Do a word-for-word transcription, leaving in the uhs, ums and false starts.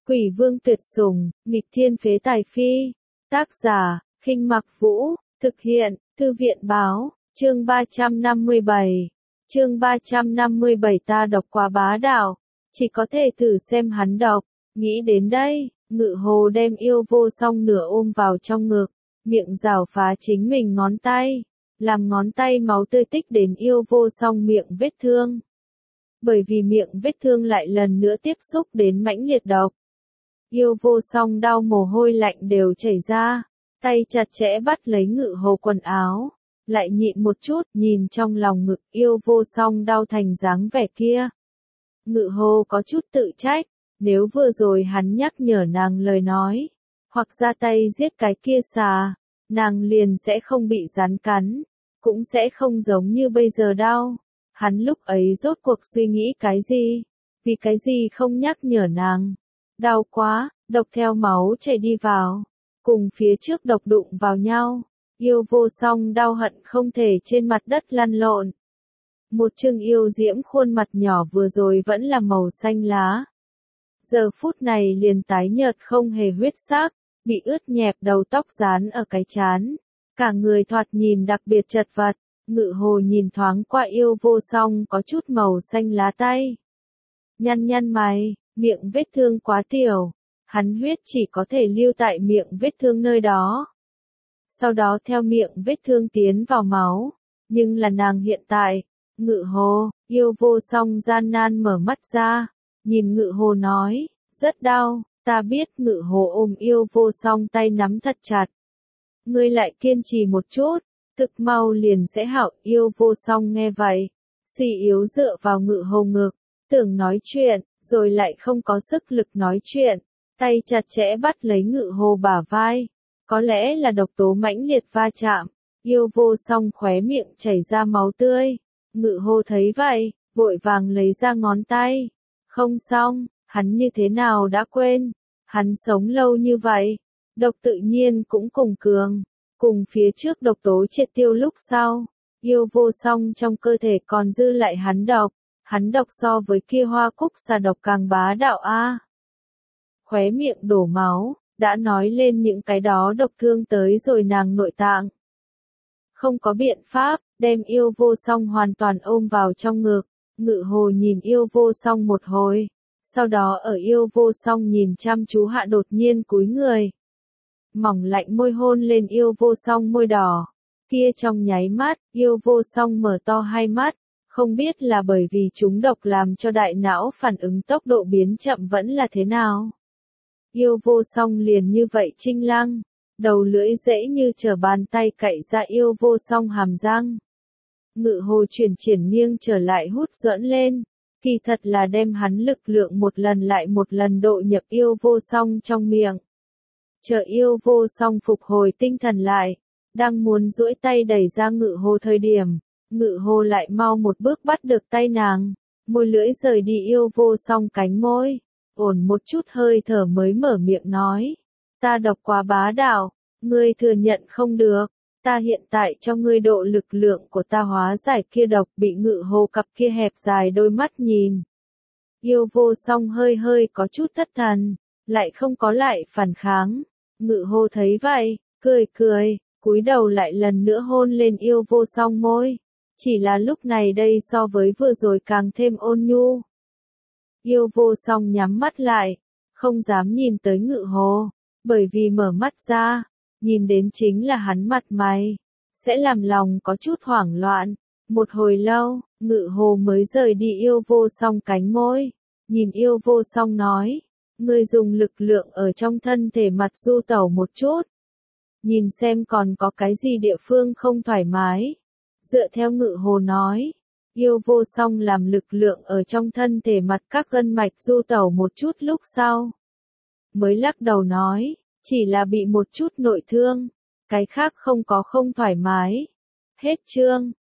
Quỷ vương tuyệt sủng, nghịch thiên phế tài phi. Tác giả, Khinh Mặc Vũ, thực hiện, Thư viện báo, chương ba trăm năm mươi bảy. Chương ba trăm năm mươi bảy ta độc quá bá đạo, chỉ có thể thử xem hắn độc. Nghĩ đến đây, Ngự Hồ đem Yêu Vô Song nửa ôm vào trong ngực, miệng rảo phá chính mình ngón tay, làm ngón tay máu tươi tích đến Yêu Vô Song miệng vết thương. Bởi vì miệng vết thương lại lần nữa tiếp xúc đến mãnh liệt độc. Yêu Vô Song đau mồ hôi lạnh đều chảy ra, tay chặt chẽ bắt lấy Ngự Hồ quần áo, lại nhịn một chút, nhìn trong lòng ngực Yêu Vô Song đau thành dáng vẻ kia. Ngự Hồ có chút tự trách, nếu vừa rồi hắn nhắc nhở nàng lời nói, hoặc ra tay giết cái kia xà, nàng liền sẽ không bị rắn cắn, cũng sẽ không giống như bây giờ đau. Hắn lúc ấy rốt cuộc suy nghĩ cái gì? Vì cái gì không nhắc nhở nàng? Đau quá, độc theo máu chảy đi vào, cùng phía trước độc đụng vào nhau. Yêu Vô Song đau hận không thể trên mặt đất lăn lộn. Một trương yêu diễm khuôn mặt nhỏ vừa rồi vẫn là màu xanh lá. Giờ phút này liền tái nhợt không hề huyết sắc, bị ướt nhẹp, đầu tóc dán ở cái trán. Cả người thoạt nhìn đặc biệt chật vật. Ngự Hồ nhìn thoáng qua Yêu Vô Song có chút màu xanh lá tay. Nhăn nhăn mày, miệng vết thương quá tiểu, hắn huyết chỉ có thể lưu tại miệng vết thương nơi đó. Sau đó theo miệng vết thương tiến vào máu, nhưng là nàng hiện tại. Ngự Hồ, Yêu Vô Song gian nan mở mắt ra, nhìn Ngự Hồ nói, rất đau, ta biết. Ngự Hồ ôm Yêu Vô Song tay nắm thật chặt. Ngươi lại kiên trì một chút, thực mau liền sẽ hảo. Yêu Vô Song nghe vậy, suy yếu dựa vào Ngự Hồ ngực, tưởng nói chuyện, rồi lại không có sức lực nói chuyện, tay chặt chẽ bắt lấy Ngự Hồ bả vai. Có lẽ là độc tố mãnh liệt va chạm, Yêu Vô Song khóe miệng chảy ra máu tươi. Ngự Hồ thấy vậy, vội vàng lấy ra ngón tay. Không xong, hắn như thế nào đã quên, hắn sống lâu như vậy, độc tự nhiên cũng cùng cường. Cùng phía trước độc tố triệt tiêu lúc sau, Yêu Vô Song trong cơ thể còn dư lại hắn độc, hắn độc so với kia hoa cúc xà độc càng bá đạo a. Khóe miệng đổ máu, đã nói lên những cái đó độc thương tới rồi nàng nội tạng. Không có biện pháp, đem Yêu Vô Song hoàn toàn ôm vào trong ngực. Ngự Hồ nhìn Yêu Vô Song một hồi, sau đó ở Yêu Vô Song nhìn chăm chú hạ đột nhiên cúi người. Mỏng lạnh môi hôn lên Yêu Vô Song môi đỏ. Kia trong nháy mắt, Yêu Vô Song mở to hai mắt, không biết là bởi vì chúng độc làm cho đại não phản ứng tốc độ biến chậm vẫn là thế nào. Yêu Vô Song liền như vậy trinh lăng, đầu lưỡi dễ như trở bàn tay cạy ra Yêu Vô Song hàm răng. Ngự Hồ chuyển chuyển nghiêng trở lại hút dẫn lên, kỳ thật là đem hắn lực lượng một lần lại một lần độ nhập Yêu Vô Song trong miệng. Chờ Yêu Vô Song phục hồi tinh thần lại, đang muốn duỗi tay đẩy ra Ngự Hồ thời điểm, Ngự Hồ lại mau một bước bắt được tay nàng, môi lưỡi rời đi Yêu Vô Song cánh môi, ổn một chút hơi thở mới mở miệng nói, ta độc quá bá đạo, ngươi thừa nhận không được, ta hiện tại cho ngươi độ lực lượng của ta hóa giải kia độc. Bị Ngự Hồ cặp kia hẹp dài đôi mắt nhìn, Yêu Vô Song hơi hơi có chút thất thần, lại không có lại phản kháng. Ngự Hồ thấy vậy, cười cười, cúi đầu lại lần nữa hôn lên Yêu Vô Song môi, chỉ là lúc này đây so với vừa rồi càng thêm ôn nhu. Yêu Vô Song nhắm mắt lại, không dám nhìn tới Ngự Hồ, bởi vì mở mắt ra, nhìn đến chính là hắn mặt mày, sẽ làm lòng có chút hoảng loạn. Một hồi lâu, Ngự Hồ mới rời đi Yêu Vô Song cánh môi, nhìn Yêu Vô Song nói, ngươi dùng lực lượng ở trong thân thể mặt du tẩu một chút, nhìn xem còn có cái gì địa phương không thoải mái. Dựa theo Ngự Hồ nói, Yêu Vô Song làm lực lượng ở trong thân thể mặt các gân mạch du tẩu một chút lúc sau, mới lắc đầu nói, chỉ là bị một chút nội thương, cái khác không có không thoải mái. Hết chương.